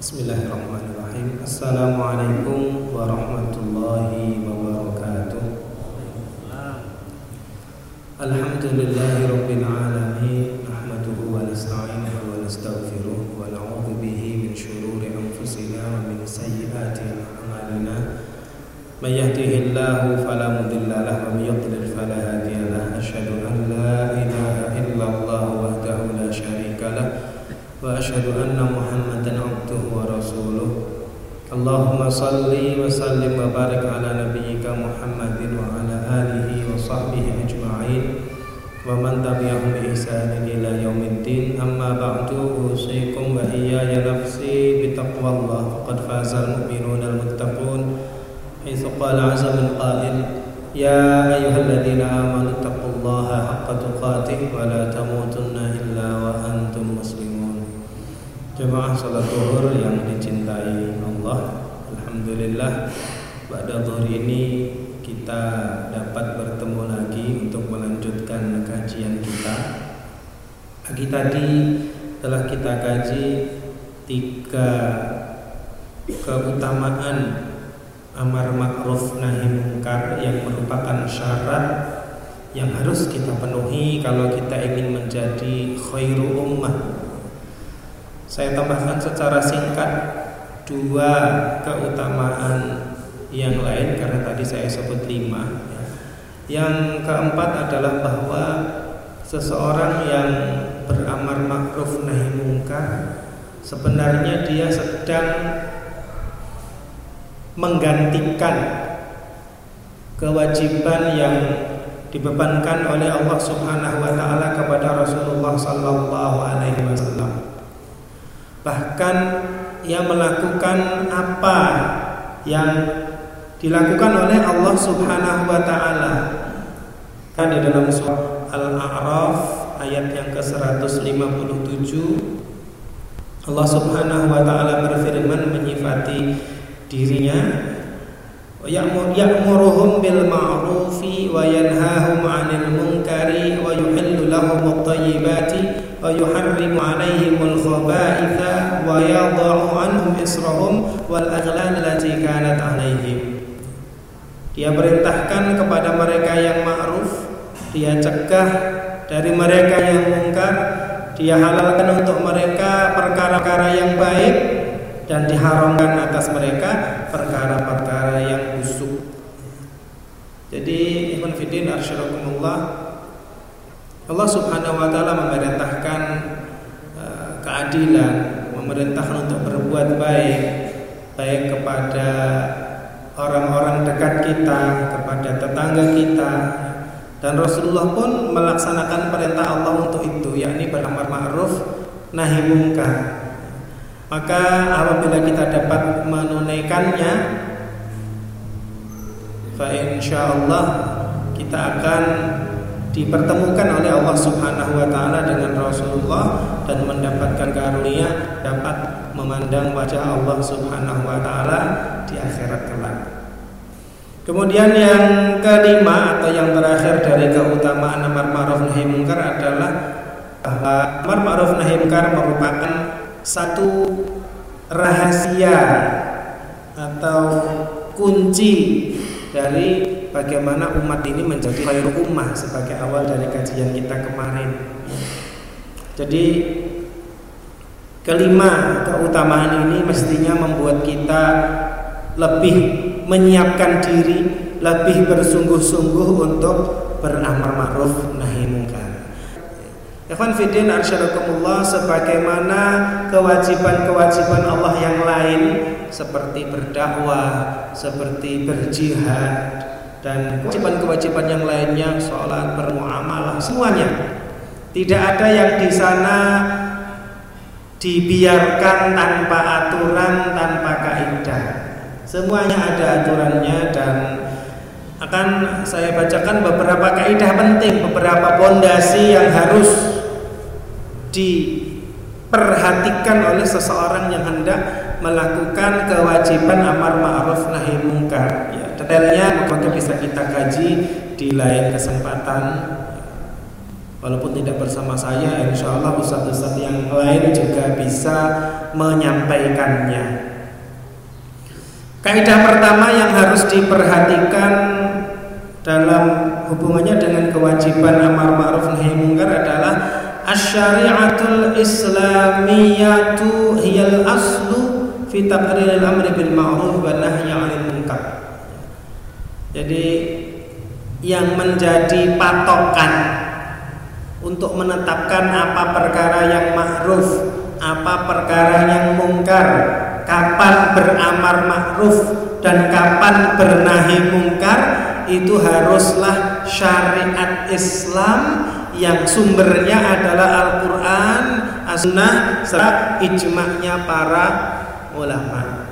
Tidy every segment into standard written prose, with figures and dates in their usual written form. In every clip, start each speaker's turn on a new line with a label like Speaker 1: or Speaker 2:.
Speaker 1: Bismillahirrahmanirrahim. Assalamualaikum warahmatullahi wabarakatuh. Alhamdulillahi rabbil alamin. Nahmaduhu wa nasta'inuhu wa nastaghfiruh wa na'udzu bihi min shururi anfusina wa min sayyiati a'malina. May yahdihillahu fala mudilla lahu wa may yudlil fala hadiya lahu. Asyhadu an la ilaha illallah wahdahu la syarika lahu wa asyhadu anna Muhammadan abduhu wa rasuluh. Allahumma salli wa sallim wa barik ala nabiyyika Muhammadin wa ala alihi wa sahbihi ajma'in wa man tabi'ahum bi ihsanin ila yaumiddin. Amma ba'du, usikum wa iyaya nafsi bi taqwallah. Faqad fazal mu'minuna al-muttaqun. Haitsu qala 'azza min qa'il, ya ayyuhalladzina amanu taqullaha haqqa tuqatih wa la tamutunna illa wa antum muslimun. Jemaah salat zuhur yang dicintai Allah, alhamdulillah pada zuhur ini kita dapat bertemu lagi untuk melanjutkan kajian kita. Pagi tadi telah kita kaji 3 keutamaan amar ma'ruf nahi munkar yang merupakan syarat yang harus kita penuhi kalau kita ingin menjadi khairu ummah. Saya tambahkan secara singkat 2 keutamaan yang lain karena tadi saya sebut 5 ya. Yang keempat adalah bahwa seseorang yang beramar ma'ruf nahi munkar sebenarnya dia sedang menggantikan kewajiban yang dibebankan oleh Allah Subhanahu wa taala kepada Rasulullah sallallahu alaihi wasallam. Bahkan ia melakukan apa yang dilakukan oleh Allah Subhanahu wa taala. Kan di dalam surah Al-A'raf ayat yang ke-157 Allah Subhanahu wa taala berfirman menyifati dirinya, ya'muruhum bil ma'rufi wa yanhahum 'anil munkari wa yuhillu lahum at-thayyibati wa yuharrimu 'alaihimul khaba'itha wa yadh'u 'anhum israhum wal aghlal allati kanat 'alaihim. Dia perintahkan kepada mereka yang ma'ruf, dia cegah dari mereka yang mungkar, dia halalkan untuk mereka perkara-perkara yang baik dan diharamkan atas mereka perkara-perkara yang busuk. Jadi ikhwan fillah arsyadakumullah, Allah Subhanahu wa taala memerintahkan keadilan, memerintahkan untuk berbuat baik, baik kepada orang-orang dekat kita, kepada tetangga kita, dan Rasulullah pun melaksanakan perintah Allah untuk itu, yakni beramar ma'ruf nahi munkar. Maka apabila kita dapat menunaikannya, fa insyaallah kita akan dipertemukan oleh Allah Subhanahu wa taala dengan Rasulullah dan mendapatkan karunia dapat memandang wajah Allah Subhanahu wa taala di akhirat kelak. Kemudian yang kelima atau yang terakhir dari keutamaan amar ma'ruf nahi munkar adalah bahwa amar ma'ruf nahi munkar merupakan satu rahasia atau kunci dari bagaimana umat ini menjadi khairu ummah sebagai awal dari kajian kita kemarin. Jadi kelima keutamaan ini mestinya membuat kita lebih menyiapkan diri, lebih bersungguh-sungguh untuk beramar ma'ruf nahi munkar. Ikhwan fiddin arsyadakumullah, sebagaimana kewajiban-kewajiban Allah yang lain seperti berdakwah, seperti berjihad, dan kewajiban-kewajiban yang lainnya, sholat, bermuamalah, semuanya tidak ada yang di sana dibiarkan tanpa aturan, tanpa kaidah. Semuanya ada aturannya dan akan saya bacakan beberapa kaidah penting, beberapa pondasi yang harus diperhatikan oleh seseorang yang hendak melakukan kewajiban amar ma'ruf nahi munkar. Ya, detailnya maka bisa kita kaji di lain kesempatan. Walaupun tidak bersama saya, insya Allah ustadz-ustadz yang lain juga bisa menyampaikannya. Kaidah pertama yang harus diperhatikan dalam hubungannya dengan kewajiban amar ma'ruf nahi munkar adalah asy-syari'atul islamiyatu hiyal aslu fi taqriril amri bil ma'ruf wa nahyi 'anil munkar. Jadi yang menjadi patokan untuk menetapkan apa perkara yang ma'ruf, apa perkara yang mungkar, kapan beramar ma'ruf dan kapan bernahi mungkar, itu haruslah syariat Islam yang sumbernya adalah Al-Quran, As-Sunnah, serta ijma'nya para ulama.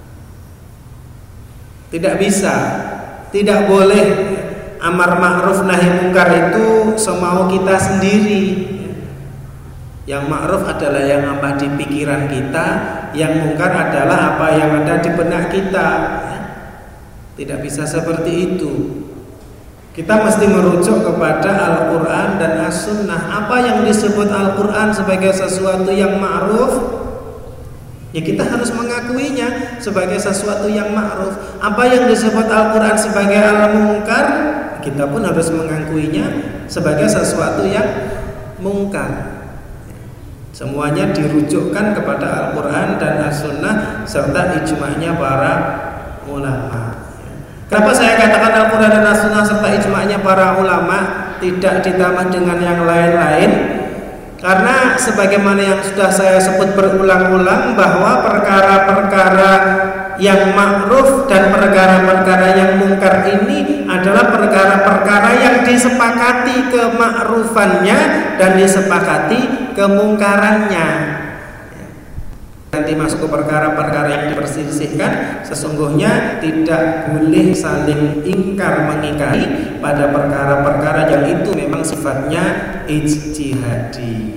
Speaker 1: Tidak bisa, tidak boleh amar ma'ruf nahi mungkar itu semau kita sendiri. Yang ma'ruf adalah yang apa di pikiran kita, yang mungkar adalah apa yang ada di benak kita. Tidak bisa seperti itu. Kita mesti merujuk kepada Al-Quran dan As-Sunnah. Apa yang disebut Al-Quran sebagai sesuatu yang ma'ruf, ya kita harus mengakuinya sebagai sesuatu yang ma'ruf. Apa yang disebut Al-Quran sebagai al-mungkar, kita pun harus mengakuinya sebagai sesuatu yang mungkar. Semuanya dirujukkan kepada Al-Quran dan As-Sunnah serta ijma'nya para ulama. Kenapa saya katakan Al-Quran dan As-Sunnah serta ijma'nya para ulama, tidak ditambah dengan yang lain-lain? Karena sebagaimana yang sudah saya sebut berulang-ulang, bahwa perkara-perkara yang ma'ruf dan perkara-perkara yang mungkar ini adalah perkara-perkara yang disepakati kema'rufannya dan disepakati kemungkarannya. Nanti masuk ke perkara-perkara yang diperselisihkan, sesungguhnya tidak boleh saling ingkar mengingkari pada perkara-perkara yang itu memang sifatnya ijtihadi.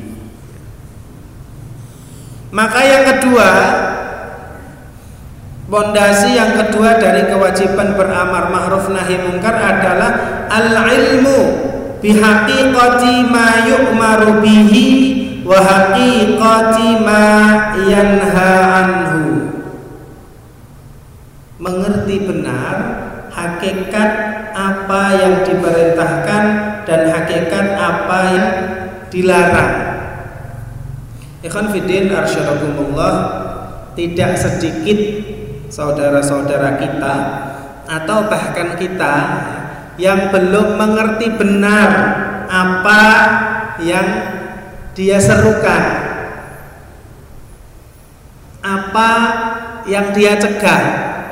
Speaker 1: Maka yang kedua, pondasi yang kedua dari kewajiban beramar ma'ruf nahi munkar adalah al-ilmu bihaqiqati ma yu'maru bihi wa haqiqati ma yanha anhu. Mengerti benar hakikat apa yang diperintahkan dan hakikat apa yang dilarang. Ikhwan fiddin arsyadakumullah, tidak sedikit saudara-saudara kita atau bahkan kita yang belum mengerti benar apa yang dia serukan, apa yang dia cegah.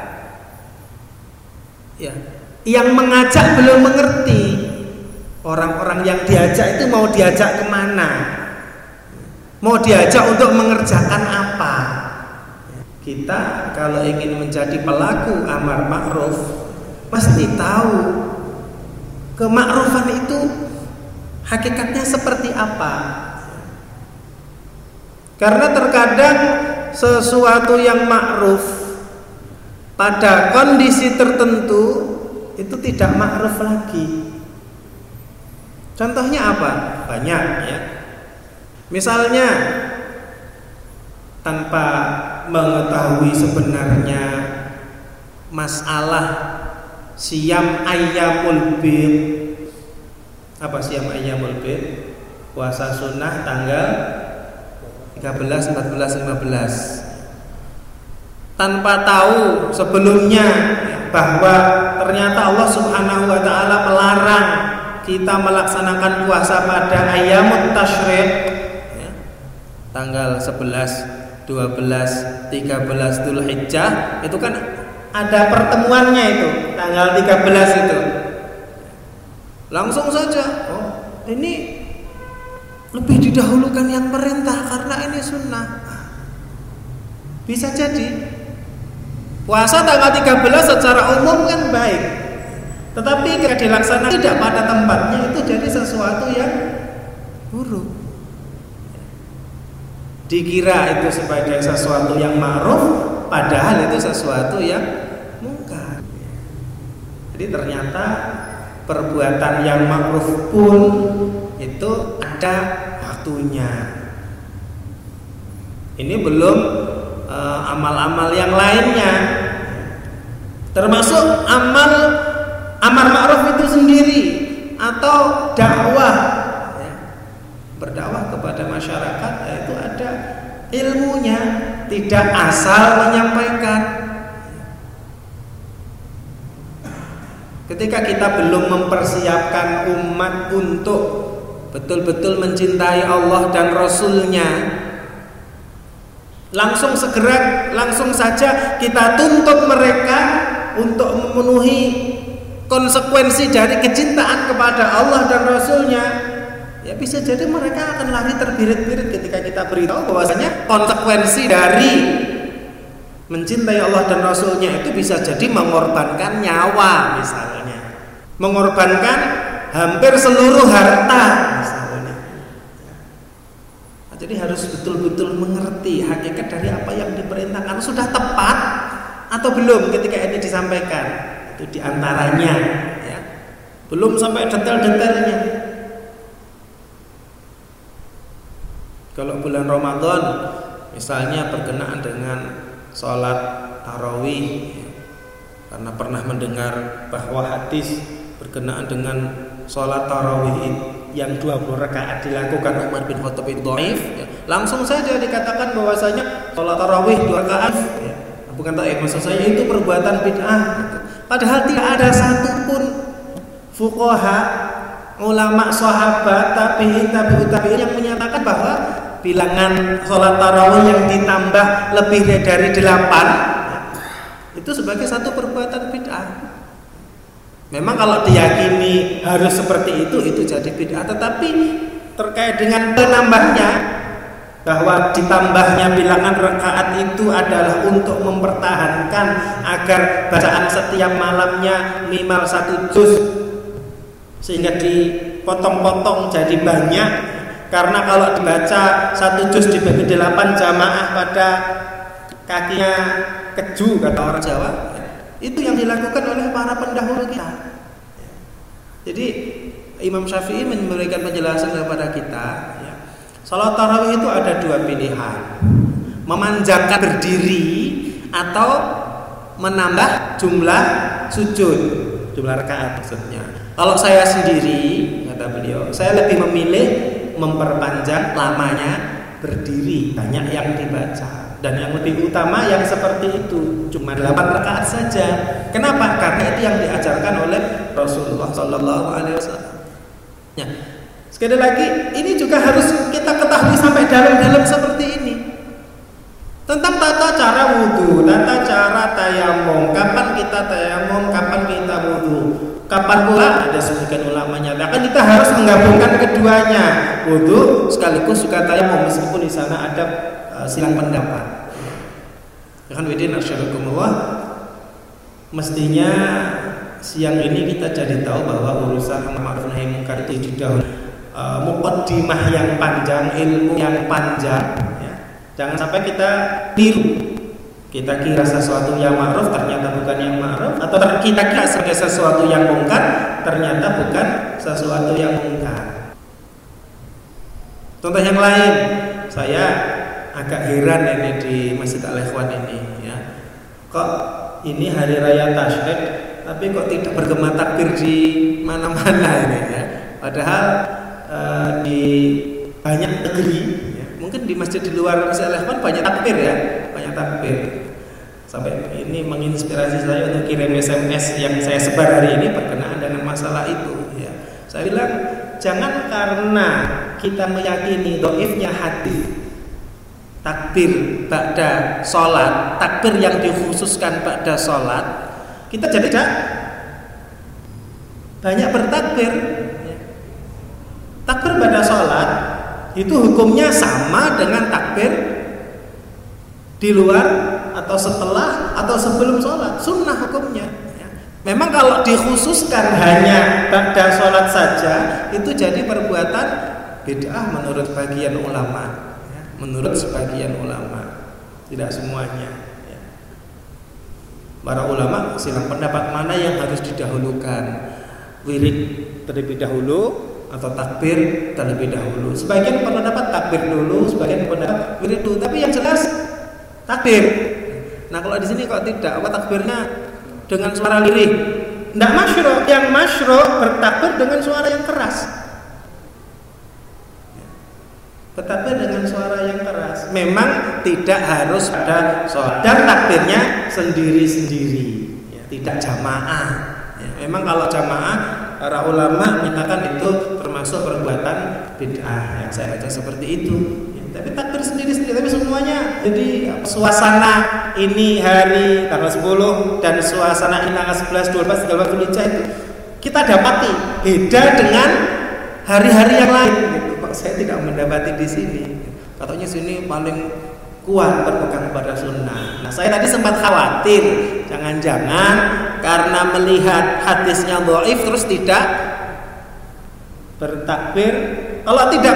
Speaker 1: Ya, yang mengajak belum mengerti. Orang-orang yang diajak itu mau diajak kemana? Mau diajak untuk mengerjakan apa? Kita kalau ingin menjadi pelaku amar ma'ruf, mesti tahu kema'rufan itu hakikatnya seperti apa. Karena terkadang sesuatu yang ma'ruf pada kondisi tertentu itu tidak ma'ruf lagi. Contohnya apa? Banyak ya. Misalnya tanpa mengetahui sebenarnya masalah siyam ayyamul bid. Apa siyam ayyamul bid? Puasa sunnah tanggal 13, 14, 15. Tanpa tahu sebelumnya bahwa ternyata Allah Subhanahu wa taala melarang kita melaksanakan puasa pada ayyamut tasyrik ya, tanggal 11, 12, 13 Dzulhijjah, itu kan ada pertemuannya itu tanggal 13 itu. Langsung saja, oh ini lebih didahulukan yang perintah karena ini sunnah. Bisa jadi puasa tanggal 13 secara umum kan baik, tetapi ketika dilaksanakan tidak pada tempatnya itu jadi sesuatu yang buruk. Dikira itu sebagai sesuatu yang ma'ruf, padahal itu sesuatu yang mungkar. Jadi ternyata perbuatan yang ma'ruf pun itu ada waktunya. Ini belum amal-amal yang lainnya, termasuk amar ma'ruf itu sendiri atau dakwah, berdakwah kepada masyarakat, itu ada ilmunya, tidak asal menyampaikan. Ketika kita belum mempersiapkan umat untuk betul-betul mencintai Allah dan Rasulnya, langsung saja kita tuntut mereka untuk memenuhi konsekuensi dari kecintaan kepada Allah dan Rasulnya, ya bisa jadi mereka akan lari terbirit-birit ketika kita beritahu bahwasanya konsekuensi dari mencintai Allah dan Rasulnya itu bisa jadi mengorbankan nyawa, misalnya mengorbankan hampir seluruh harta, misalnya. Jadi harus betul-betul mengerti hakikat dari apa yang diperintahkan, sudah tepat atau belum ketika ini disampaikan. Itu diantaranya, ya. Belum sampai detail-detailnya. Kalau bulan Ramadan misalnya berkenaan dengan sholat tarawih, ya, karena pernah mendengar bahwa hadis berkenaan dengan sholat tarawih yang 20 rakaat dilakukan Umar bin Khattab itu dhaif, ya, langsung saja dikatakan bahwasanya sholat tarawih 2 rakaat, ya, bukan dhaif, maksud saya itu perbuatan bid'ah, gitu. Padahal tidak ada satupun fuqaha, ulama, sahabat, tabi'in yang menyatakan bahwa bilangan sholat tarawih yang ditambah lebih dari 8 itu sebagai satu perbuatan bid'ah. Memang kalau diyakini harus seperti itu jadi bid'ah. Tetapi terkait dengan penambahnya, bahwa ditambahnya bilangan rakaat itu adalah untuk mempertahankan agar bacaan setiap malamnya minimal 1 juz, sehingga dipotong-potong jadi banyak. Karena kalau dibaca 1 juz dibagi 8 jamaah pada kakinya keju, kata orang Jawa. Itu yang dilakukan oleh para pendahulu kita. Jadi Imam Syafi'i memberikan penjelasan kepada kita, ya, salat tarawih itu ada 2 pilihan: memanjangkan berdiri atau menambah jumlah sujud, jumlah rakaat maksudnya. Kalau saya sendiri, kata beliau, saya lebih memilih memperpanjang lamanya berdiri, banyak yang dibaca. Dan yang lebih utama yang seperti itu, cuma 8 rakaat saja. Kenapa? Karena itu yang diajarkan oleh Rasulullah SAW. Ya. Sekali lagi, ini juga harus kita ketahui sampai dalam-dalam seperti ini. Tentang tata cara wudhu, tata cara tayamum, kapan kita tayamum, kapan kita wudhu, kapan pula, ada sebagian ulama nyatakan kita harus menggabungkan keduanya, wudhu sekaligus juga tayamum, meskipun di sana ada silang pendapat. Ya kan, widin asyarakumullah. Mestinya siang ini kita jadi tahu bahwa urusan amar ma'ruf nahi munkar itu sudah muqaddimah yang panjang, ilmu yang panjang, ya. Jangan sampai kita tiru. Kita kira sesuatu yang ma'ruf ternyata bukan yang ma'ruf, atau kita kira sebagai sesuatu yang munkar ternyata bukan sesuatu yang munkar. Contoh yang lain, saya agak heran ini di Masjid Al-Ikhwan ini, ya. Kok ini hari raya Tasyrik tapi kok tidak bergema takbir di mana-mana ini, ya. Padahal di banyak negeri, ya, mungkin di masjid di luar Masjid Al-Ikhwan banyak takbir, ya, banyak takbir. Sampai ini menginspirasi saya untuk kirim SMS yang saya sebar hari ini berkenaan dengan masalah itu, ya. Saya bilang jangan karena kita meyakini dhaifnya hadis takbir ba'da sholat, takbir yang dikhususkan ba'da sholat, kita jadi banyak bertakbir. Takbir ba'da sholat itu hukumnya sama dengan takbir di luar atau setelah atau sebelum sholat, sunnah hukumnya. Memang kalau dikhususkan hanya ba'da sholat saja, itu jadi perbuatan bid'ah menurut bagian ulama. Menurut sebagian ulama, tidak semuanya, ya. Para ulama silang pendapat mana yang harus didahulukan, wirid terlebih dahulu atau takbir terlebih dahulu. Sebagian pendapat takbir dulu, sebagian pendapat takbir itu, tapi yang jelas takbir. Nah kalau di sini kok tidak, apa takbirnya dengan suara lirih? Tidak masyru'. Yang masyru' bertakbir dengan suara yang keras. Bertakbir dengan suara yang keras. Memang tidak harus ada sholat dan takbirnya sendiri-sendiri, ya, tidak jamaah. Ya, memang kalau jamaah, para ulama menyatakan itu termasuk perbuatan bid'ah. Yang saya baca seperti itu. Tapi takbir sendiri-sendiri, tapi semuanya jadi suasana ini hari tanggal 10 dan suasana ini tanggal 11, 12, 13 Dzulhijjah itu kita dapati beda dengan hari-hari yang lain. Kok saya tidak mendapati di sini? Katanya sini paling kuat berpegang pada sunnah. Nah saya tadi sempat khawatir jangan-jangan karena melihat hadisnya dhaif terus tidak bertakbir. Kalau tidak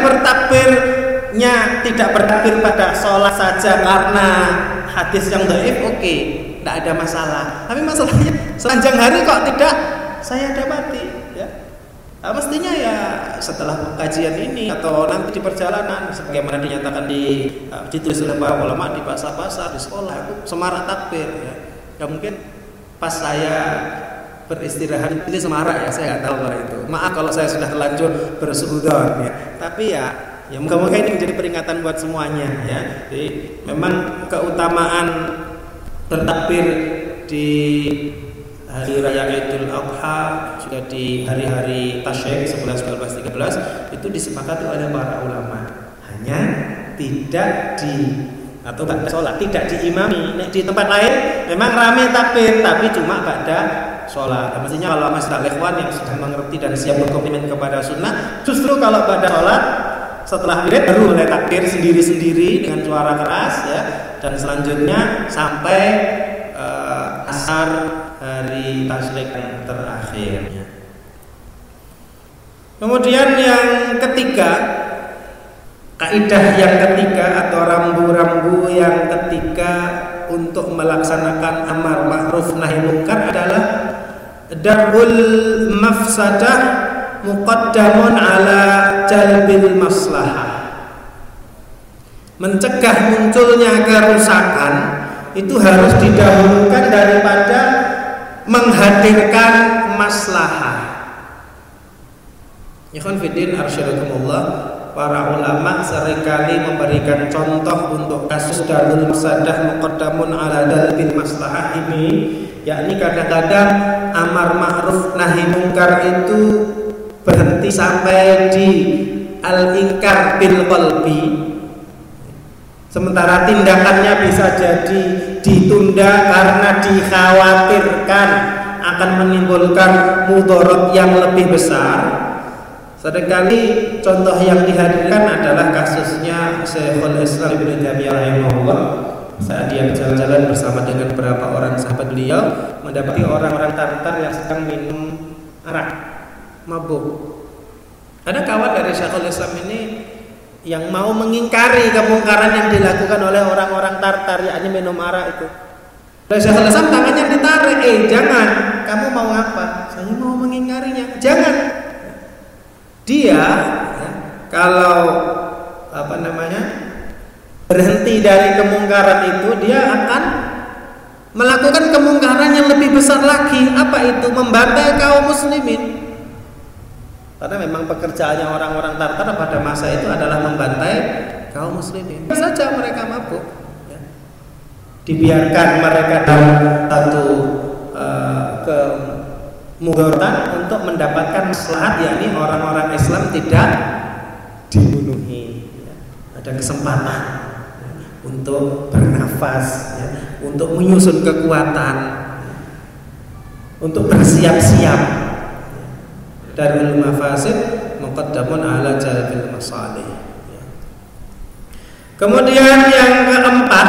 Speaker 1: tidak bertakbir pada sholat saja karena hadis yang dhaif, oke, tidak ada masalah. Tapi masalahnya sepanjang hari kok tidak saya dapati, ya. Nah, mestinya ya setelah kajian ini atau nanti di perjalanan, sebagaimana dinyatakan ditulis oleh para ulama di pasar-pasar, di sekolah, itu semarak takbir, ya. Ya mungkin pas saya beristirahat ini semarak, ya saya nggak tahu kalau itu. Maaf kalau saya sudah terlanjur bersuudzon, ya. Tapi ya moga-moga ini menjadi peringatan buat semuanya, ya. Jadi memang keutamaan bertakbir di hari raya Idul Adha, juga di hari-hari tasyrik 11, 12, 13 itu disepakati oleh para ulama. Hanya tidak atau ba'da sholat, tidak diimami. Di tempat lain memang ramai takbir, tapi cuma ba'da sholat. Mestinya kalau masyarakat ikhwan yang sudah mengerti dan siap berkomitmen kepada sunnah, justru kalau ba'da sholat setelah wirid baru mulai takbir sendiri-sendiri dengan suara keras, ya, dan selanjutnya sampai asar hari tasyrik yang terakhir, ya. Kemudian yang ketiga, kaidah yang ketiga atau rambu-rambu yang ketiga untuk melaksanakan amar ma'ruf nahi munkar adalah darul mafsadah muqaddamun ala jalbil maslahah. Mencegah munculnya kerusakan itu harus didahulukan daripada menghadirkan maslahah. Ikhwan fillah arsyadakumullah, para ulama seringkali memberikan contoh untuk kasus darul mafsadah muqaddamun ala jalbil maslahah ini, yakni kadang-kadang amar ma'ruf nahi munkar itu berhenti sampai di al-inkar bil qalbi, sementara tindakannya bisa jadi ditunda karena dikhawatirkan akan menimbulkan mudarat yang lebih besar. Seringkali contoh yang dihadirkan adalah kasusnya Syekhul Islam Ibnu Taimiyah rahimahullah. Saat dia berjalan-jalan bersama dengan beberapa orang sahabat beliau, mendapati orang-orang Tartar yang sedang minum arak, mabuk. Ada kawan dari Syekhul Islam ini yang mau mengingkari kemungkaran yang dilakukan oleh orang-orang Tartar, yakni minum arak itu. Dari Syekhul Islam tangannya ditarik, jangan, kamu mau apa? Saya mau mengingkarinya. Jangan. Dia kalau berhenti dari kemungkaran itu, dia akan melakukan kemungkaran yang lebih besar lagi. Apa itu? Membantai kaum muslimin. Karena memang pekerjaannya orang-orang Tartar pada masa itu adalah membantai kaum muslimin. Bisa saja mereka mabuk, ya. Dibiarkan mereka dalam satu kemudaratan untuk mendapatkan maslahat, yakni orang-orang Islam tidak dibunuhi, ya. Ada kesempatan, ya, untuk bernafas, ya, untuk menyusun kekuatan, ya, untuk bersiap-siap. Darul mafasid muqaddamun ala jalbil masalih, ya. Kemudian yang keempat,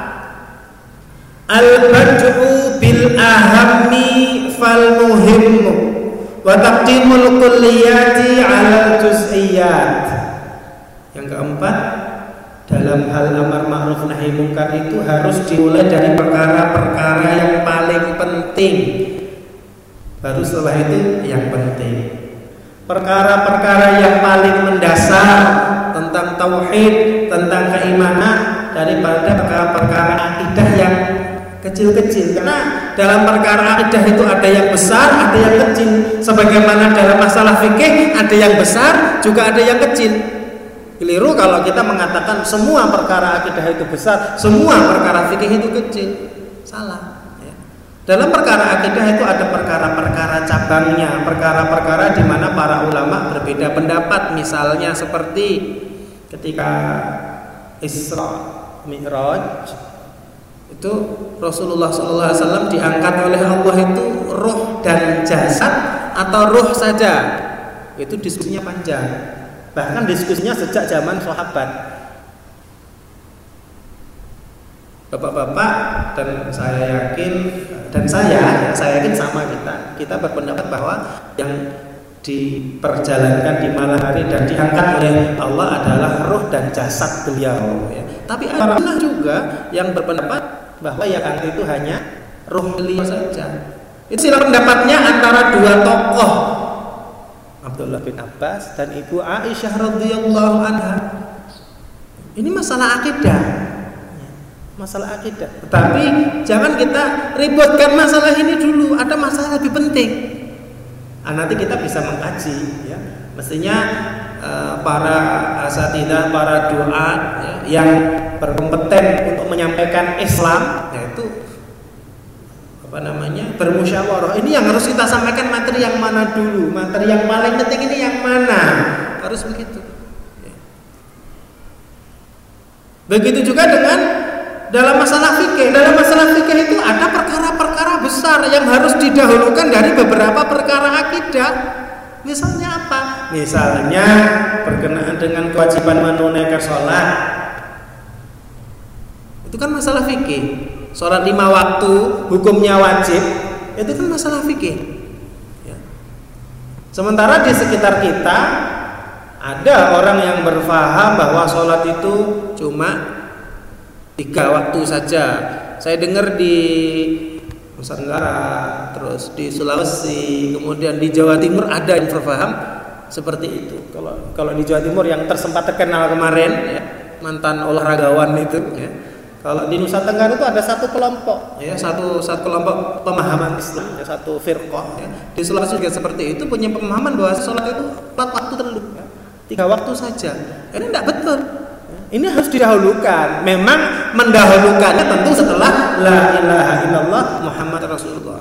Speaker 1: al-bad'u bil ahammi fal muhimmu wa taqdimul kulliyati 'ala juz'iyat. Yang keempat, dalam hal amar ma'ruf nahi munkar itu harus dimulai dari perkara-perkara yang paling penting, baru setelah itu yang penting. perkara-perkara yang paling mendasar tentang tauhid, tentang keimanan daripada perkara-perkara akidah yang kecil-kecil. Karena dalam perkara akidah itu ada yang besar, ada yang kecil. Sebagaimana dalam masalah fikih ada yang besar, juga ada yang kecil. Keliru kalau kita mengatakan semua perkara akidah itu besar, semua perkara fikih itu kecil. Salah. Dalam perkara akidah itu ada perkara-perkara cabangnya, perkara-perkara di mana para ulama berbeda pendapat. Misalnya seperti ketika Isra Mi'raj, itu Rasulullah SAW diangkat oleh Allah itu ruh dan jasad atau ruh saja. Itu diskusinya panjang. Bahkan diskusinya sejak zaman sahabat. Bapak-bapak dan saya yakin sama kita berpendapat bahwa yang diperjalankan di malam hari dan diangkat oleh Allah adalah ruh dan jasad beliau, ya. Tapi ada juga yang berpendapat bahwa yang angkat itu hanya ruh beliau saja. Itu sila pendapatnya antara dua tokoh, Abdullah bin Abbas dan Ibu Aisyah radhiyallahu anha. Ini masalah akidah. Masalah akidah. Tetapi jangan kita ributkan masalah ini dulu. Ada masalah lebih penting. Nanti kita bisa mengkaji, ya. Mestinya para asatidzah, para duat, ya, yang berkompeten untuk menyampaikan Islam, yaitu bermusyawarah. Ini yang harus kita sampaikan, materi yang mana dulu, materi yang paling penting ini yang mana, harus begitu. Ya. Begitu juga dengan dalam masalah fikih. Dalam masalah fikih itu ada perkara-perkara besar yang harus didahulukan dari beberapa perkara akidah. Misalnya apa? Misalnya berkenaan dengan kewajiban menunaikan sholat. Itu kan masalah fikih. Sholat 5 waktu hukumnya wajib. Itu kan masalah fikih, ya. Sementara di sekitar kita ada orang yang berfaham bahwa sholat itu cuma 3 waktu saja. Saya dengar di Nusa Tenggara, terus di Sulawesi, kemudian di Jawa Timur ada yang berpaham seperti itu. Kalau di Jawa Timur yang terkenal kemarin, ya, mantan olahragawan itu, ya. Kalau di Nusa Tenggara itu ada satu kelompok, ya, satu kelompok pemahaman Islam, ya, satu firqah, ya. Di Sulawesi juga seperti itu, punya pemahaman bahwa sholat itu 4 waktu terlalu, ya. 3 waktu saja. Ini tidak betul. Ini harus didahulukan. Memang mendahulukannya tentu setelah la ilaha illallah Muhammad Rasulullah.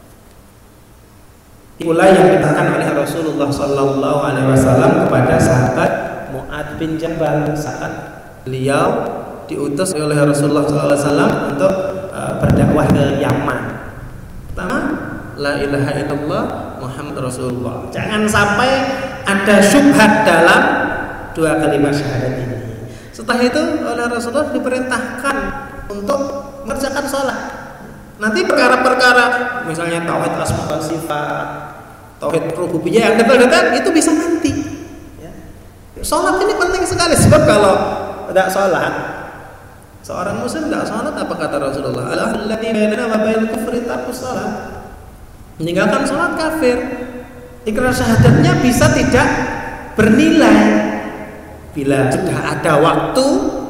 Speaker 1: Itulah yang dikatakan oleh Rasulullah sallallahu alaihi wasallam kepada sahabat Mu'adz bin Jabal saat beliau diutus oleh Rasulullah sallallahu alaihi wasallam untuk berdakwah ke Yaman. Pertama, la ilaha illallah Muhammad Rasulullah. Jangan sampai ada syubhat dalam 2 kalimat syahadat ini. Setelah itu oleh Rasulullah diperintahkan untuk mengerjakan sholat. Nanti perkara-perkara misalnya tauhid asma wa sifat, tauhid rububiyah yang detail-detail itu bisa nanti, ya. Sholat ini penting sekali, sebab kalau tidak sholat, seorang muslim tidak sholat, apa kata Rasulullah? Alladzi bainana wa bainal kufri tarkus sholat. Meninggalkan sholat kafir. Ikrar syahadatnya bisa tidak bernilai bila sudah ada waktu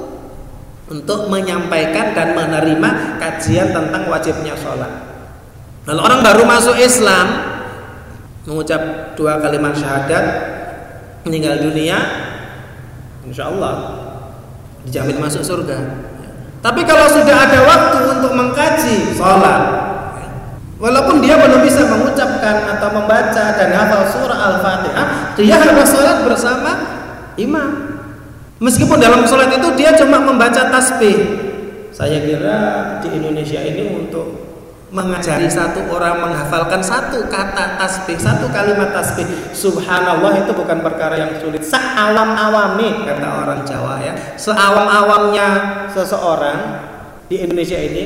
Speaker 1: untuk menyampaikan dan menerima kajian tentang wajibnya sholat. Kalau orang baru masuk Islam, mengucap 2 kalimat syahadat, meninggal dunia, insya Allah dijamin masuk surga. Tapi kalau sudah ada waktu untuk mengkaji sholat, walaupun dia belum bisa mengucapkan atau membaca dan hafal surah Al-Fatihah, dia harus sholat bersama imam. Meskipun dalam sholat itu dia cuma membaca tasbih. Saya kira di Indonesia ini untuk mengajari satu orang menghafalkan satu kata tasbih, satu kalimat tasbih, subhanallah, itu bukan perkara yang sulit. Seawam-awami, kata orang Jawa, ya, seawam-awamnya seseorang di Indonesia ini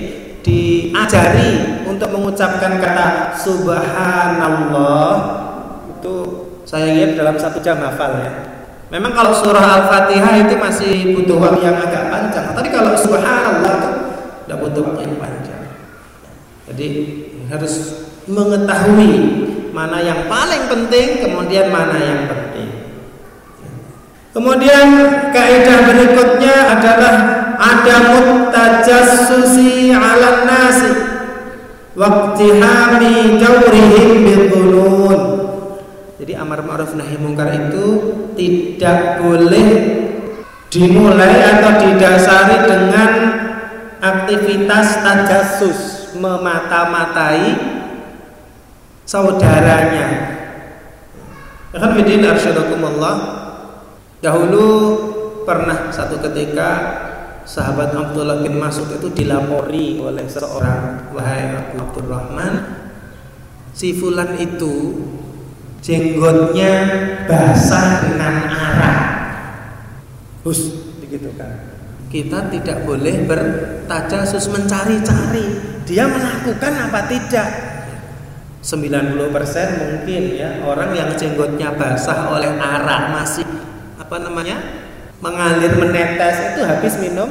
Speaker 1: diajari untuk mengucapkan kata subhanallah, itu saya lihat dalam 1 jam hafal, ya. Memang kalau surah Al-Fatihah itu masih butuh waktu yang agak panjang. Tapi kalau subhanallah itu tidak butuh waktu yang panjang. Jadi harus mengetahui mana yang paling penting, kemudian mana yang penting. Kemudian kaidah berikutnya adalah adamut tajassusi 'alan nasi waqtihami jawrihim bidhunun. Jadi amar ma'ruf nahi mungkar itu tidak boleh dimulai atau didasari dengan aktivitas tajassus, memata-matai saudaranya. Akan bidin arsyadakumullah. Dahulu pernah satu ketika sahabat Abdullah bin Mas'ud itu dilapori oleh seorang, wahai Abu Abdurrahman, si fulan itu jenggotnya basah dengan arak. Begitu kan. Kita tidak boleh bertajasus, mencari-cari dia melakukan apa tidak. 90% mungkin ya orang yang jenggotnya basah oleh arak, masih mengalir, menetes, itu habis minum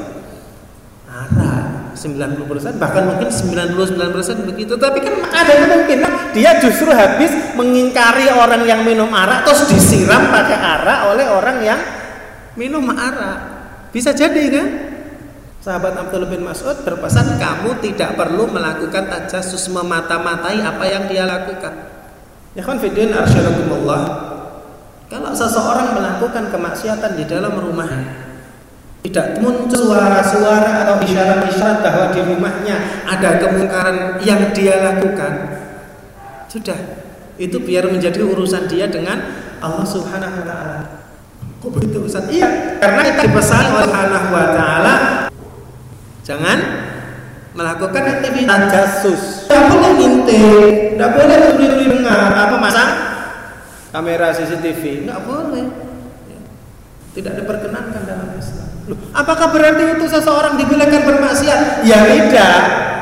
Speaker 1: arak. 90%, bahkan mungkin 99% begitu. Tapi kan ada kemungkinan dia justru habis mengingkari orang yang minum arak terus disiram pakai arak oleh orang yang minum arak. Bisa jadi kan? Sahabat Abdullah bin Mas'ud berpesan, kamu tidak perlu melakukan tajassus, memata-matai apa yang dia lakukan. Ya kan fidin arsyadakumullah. Kalau seseorang melakukan kemaksiatan di dalam rumah, tidak muncul suara-suara atau isyarat-isyarat bahwa di rumahnya ada kemungkaran yang dia lakukan, sudah, itu biar menjadi urusan dia dengan Allah Subhanahu wa ta'ala. Kok begitu Ustaz? Iya, karena kita dipesan oleh Allah Subhanahu wa ta'ala jangan melakukan aktivitas tajassus. Tidak boleh ngintip, tidak boleh turi-turi dengar, masang kamera CCTV, tidak boleh. Tidak diperkenankan dalam Islam. Loh, apakah berarti itu seseorang dibolehkan bermaksiat? Ya tidak.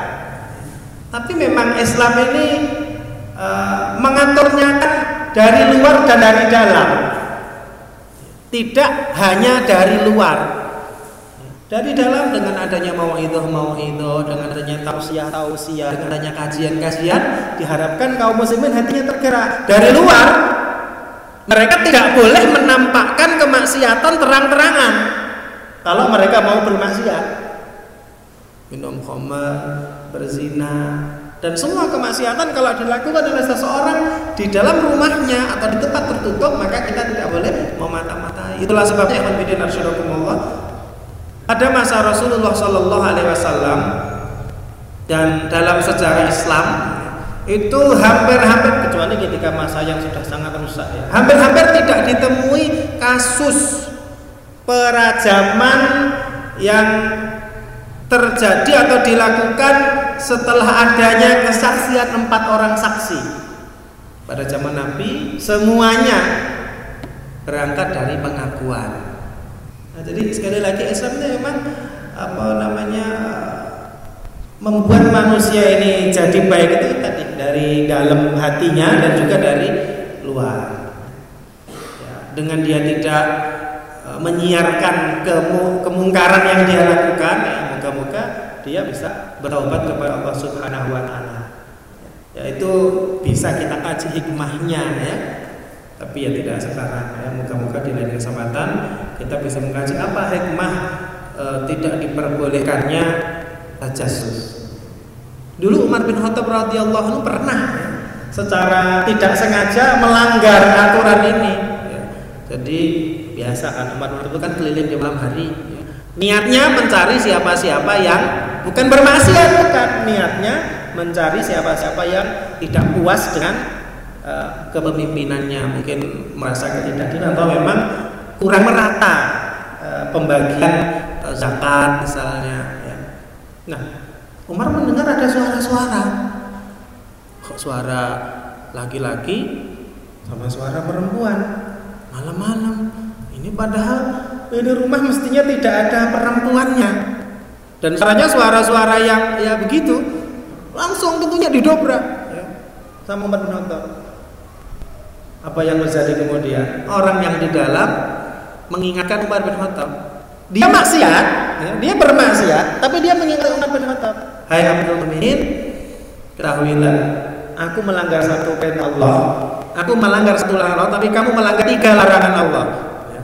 Speaker 1: Tapi memang Islam ini mengaturnya kan dari luar dan dari dalam. Tidak hanya dari luar. Dari dalam dengan adanya mau'idhah, dengan adanya tausiah, dengan adanya kajian, diharapkan kaum muslimin hatinya tergerak. Dari luar, mereka tidak boleh menampakkan kemaksiatan terang-terangan. Kalau mereka mau bermaksiat, minum khamar, berzina, dan semua kemaksiatan kalau dilakukan oleh seseorang di dalam rumahnya atau di tempat tertutup, maka kita tidak boleh memata-matai. Itulah sebabnya ikhwan fillah arsyadakumullah, pada masa Rasulullah Sallallahu Alaihi Wasallam dan dalam sejarah Islam itu hampir-hampir, kecuali ketika masa yang sudah sangat rusak ya, hampir-hampir tidak ditemui kasus perajaman yang terjadi atau dilakukan setelah adanya kesaksian 4 orang saksi. Pada zaman Nabi semuanya berangkat dari pengakuan. Nah, jadi sekali lagi Islam itu memang membuat manusia ini jadi baik itu tadi dari dalam hatinya dan juga dari luar. Ya, dengan dia tidak menyiarkan kemungkaran yang dia lakukan, ya, moga-moga dia bisa bertobat kepada Allah Subhanahu wa ta'ala. Ya, itu bisa kita kaji hikmahnya ya. Tapi ya tidak sekarang ya. Moga-moga di lain kesempatan kita bisa mengkaji apa hikmah tidak diperbolehkannya tajassus. Dulu Umar bin Khattab radhiyallahu anhu pernah ya, secara tidak sengaja melanggar aturan ini ya. Jadi biasa kan Umar itu kan keliling di malam hari ya. Niatnya mencari siapa-siapa yang bukan bermaksiat, bukan, niatnya mencari siapa-siapa yang tidak puas dengan kepemimpinannya, mungkin merasa ketidakadilan atau memang kurang merata pembagian zakat misalnya ya. Nah, Umar mendengar ada suara-suara, kok suara laki-laki sama suara perempuan malam-malam. Ini padahal di rumah mestinya tidak ada perempuannya, dan suaranya suara-suara yang ya begitu, langsung tentunya didobrak ya, sama Umar bin Khattab. Apa yang terjadi kemudian? Orang yang di dalam mengingatkan Umar bin Khattab. Dia maksiat, ya, dia bermaksiat, tapi dia mengingatkan Umar bin Khattab. Hai Amirul Mukminin, ketahuilah aku melanggar satu perintah Allah, aku melanggar satu larangan Allah, tapi kamu melanggar 3 larangan Allah. Ya.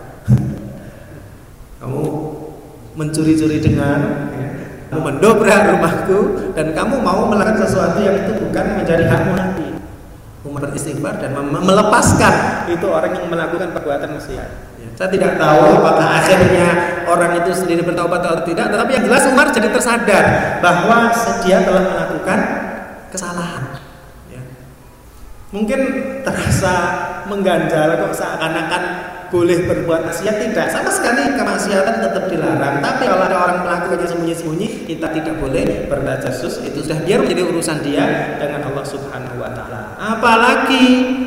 Speaker 1: Kamu mencuri-curi dengar, ya. Kamu mendobrak rumahku, dan kamu mau melakukan sesuatu yang itu bukan menjadi hakmu lagi. Umar beristighfar dan melepaskan itu orang yang melakukan perbuatan maksiat. Ya. Saya tidak tahu apakah akhirnya orang itu sendiri bertaubat atau tidak, tetapi yang jelas Umar jadi tersadar bahwa dia telah melakukan kesalahan. Ya. Mungkin terasa mengganjal kok seakan-akan boleh berbuat maksiat, tidak, sama sekali kemaksiatan tetap dilarang. Tapi kalau ada orang melakukannya sembunyi-sembunyi, kita tidak boleh bertajassus. Itu sudah biar menjadi urusan dia dengan Allah Subhanahu wa taala. Apalagi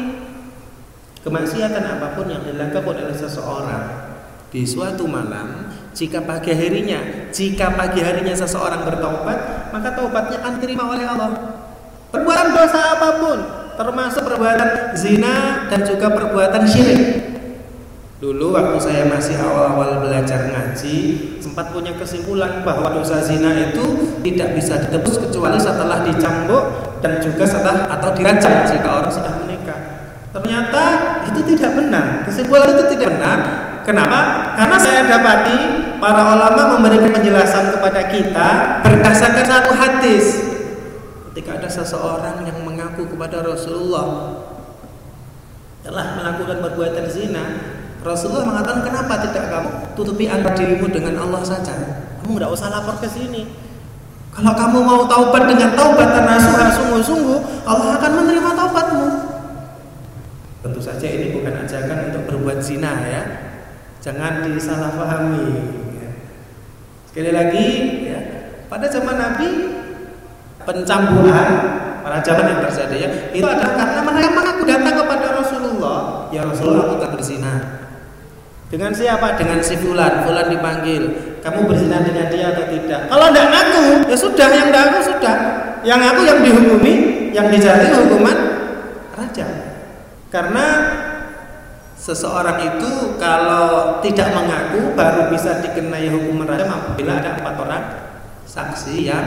Speaker 1: kemaksiatan apapun yang dilakukan oleh seseorang di suatu malam, jika pagi harinya seseorang bertaubat, maka taubatnya akan diterima oleh Allah. Perbuatan dosa apapun, termasuk perbuatan zina dan juga perbuatan syirik. Dulu waktu saya masih awal-awal belajar ngaji, sempat punya kesimpulan bahwa dosa zina itu tidak bisa ditebus kecuali setelah dicambuk dan juga setelah atau dirajam jika orang sudah menikah. Ternyata itu tidak benar. Kesimpulan itu tidak benar. Kenapa? Karena saya dapati para ulama memberikan penjelasan kepada kita berdasarkan satu hadis. Ketika ada seseorang yang mengaku kepada Rasulullah telah melakukan perbuatan zina, Rasulullah mengatakan, kenapa tidak kamu tutupi antara dirimu dengan Allah saja? Kamu tidak usah lapor ke sini. Kalau kamu mau taubat dengan taubatan nasuha sungguh-sungguh, Allah akan menerima taubatmu. Tentu saja ini bukan ajakan untuk berbuat zina, ya. Jangan disalahpahami. Ya. Sekali lagi, ya, pada zaman Nabi pencambuhan pada zaman yang terjadi, ya, itu adalah karena mereka mengaku datang kepada Rasulullah, ya Rasulullah, aku tak berzina. Dengan siapa? Dengan si fulan. Fulan dipanggil, kamu berzina dengan dia atau tidak? Kalau tidak ngaku, ya sudah, yang tidak ngaku sudah. Yang ngaku yang dihukumi, yang dijatuhi hukuman rajam. Karena seseorang itu kalau tidak mengaku baru bisa dikenai hukuman rajam apabila ada 4 orang saksi yang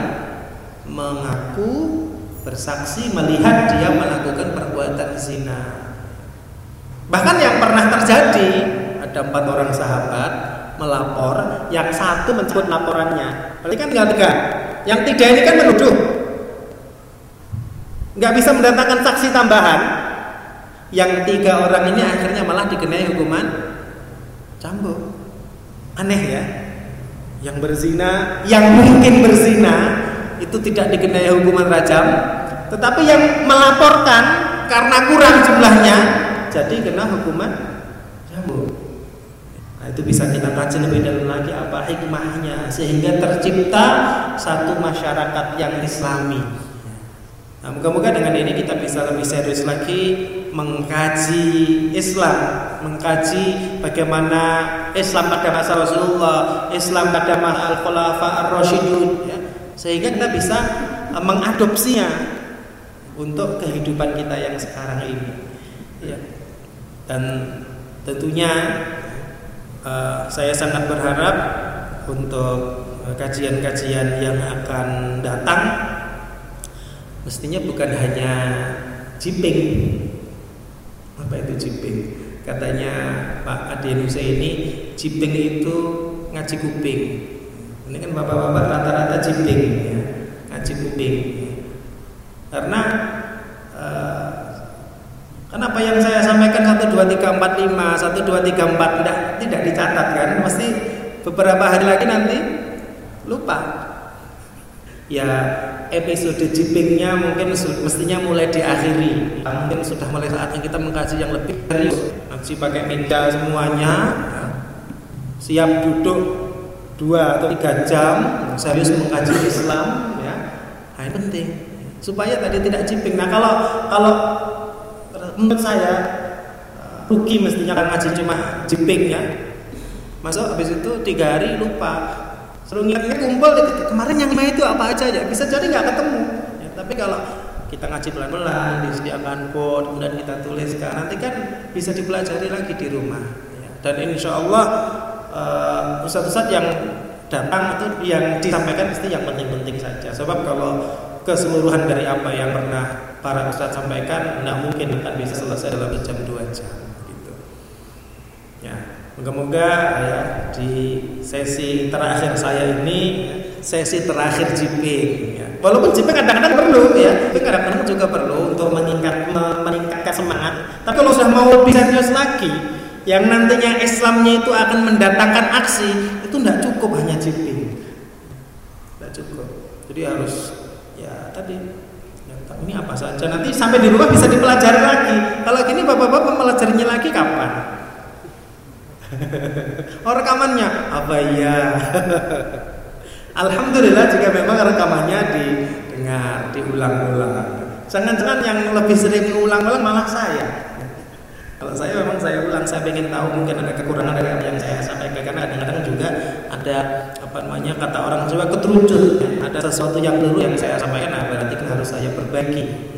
Speaker 1: mengaku, bersaksi melihat dia melakukan perbuatan zina. Bahkan yang pernah terjadi, ada 4 orang sahabat melapor, yang satu mencabut laporannya. Berarti kan tinggal 3. Yang 3 ini kan menuduh, nggak bisa mendatangkan saksi tambahan. Yang 3 orang ini akhirnya malah dikenai hukuman cambuk. Aneh ya. Yang berzina, yang mungkin berzina itu tidak dikenai hukuman rajam, tetapi yang melaporkan karena kurang jumlahnya jadi kena hukuman cambuk. Nah, itu bisa kita kaji lebih dalam lagi apa hikmahnya sehingga tercipta satu masyarakat yang islami. Nah, moga-moga dengan ini kita bisa lebih serius lagi mengkaji Islam, mengkaji bagaimana Islam pada masa Rasulullah, Islam pada masa Al-Khulafa Ar-Rasyidun, ya, sehingga kita bisa mengadopsinya untuk kehidupan kita yang sekarang ini, ya. Dan tentunya saya sangat berharap untuk kajian-kajian yang akan datang mestinya bukan hanya jiping. Apa itu jiping? Katanya Pak Ade Nusaini, jiping itu ngaji kuping. Ini kan bapak-bapak rata-rata jiping, ya, ngaji kuping. Karena kenapa yang saya sampaikan 1, 2, 3, 4, 5 1, 2, 3, 4 tidak dicatat kan? Mesti beberapa hari lagi nanti lupa. Ya, episode jipingnya mungkin mestinya mulai diakhiri. Mungkin sudah mulai saatnya kita mengkaji yang lebih serius. Ngaji pakai meja semuanya, ya. Siap duduk 2 atau 3 jam serius mengkaji Islam, ya. Nah, ini penting supaya tadi tidak jiping. Nah, kalau menurut saya rugi mestinya kan ngaji cuma jiping, ya. Masuk habis itu 3 hari lupa. Seru ingat-ingat kumpul kemarin yang 5 itu apa aja, ya bisa jadi nggak ketemu, ya. Tapi kalau kita ngaji pelan-pelan, disediakan quote, kemudian kita tuliskan, nanti kan bisa dipelajari lagi di rumah, ya. Dan insya Allah ustadz-ustadz yang datang itu yang disampaikan pasti yang penting-penting saja. Sebab kalau keseluruhan dari apa yang pernah
Speaker 2: para ustadz sampaikan tidak mungkin akan bisa selesai dalam jam 2 jam gitu. Ya, moga-moga ya di sesi terakhir saya ini, sesi terakhir JP ya. Walaupun JP kadang-kadang perlu ya, tapi kadang-kadang juga perlu untuk meningkatkan semangat. Tapi kalau sudah mau lebih serius lagi, yang nantinya Islamnya itu akan mendatangkan aksi, itu tidak cukup hanya JP, tidak cukup. Jadi harus ya tadi, ya, ini apa saja nanti sampai di rumah bisa dipelajari lagi. Kalau gini bapak-bapak mempelajarinya lagi kapan? Oh, rekamannya apa ya? Alhamdulillah jika memang rekamannya didengar, diulang-ulang. Jangan-jangan yang lebih sering ulang-ulang malah saya. Kalau saya memang saya ulang, saya ingin tahu mungkin ada kekurangan dari apa yang saya sampaikan, karena kadang-kadang juga ada kata orang Jawa keterucut, ada sesuatu yang dulu yang saya sampaikan, berarti kan harus saya perbaiki.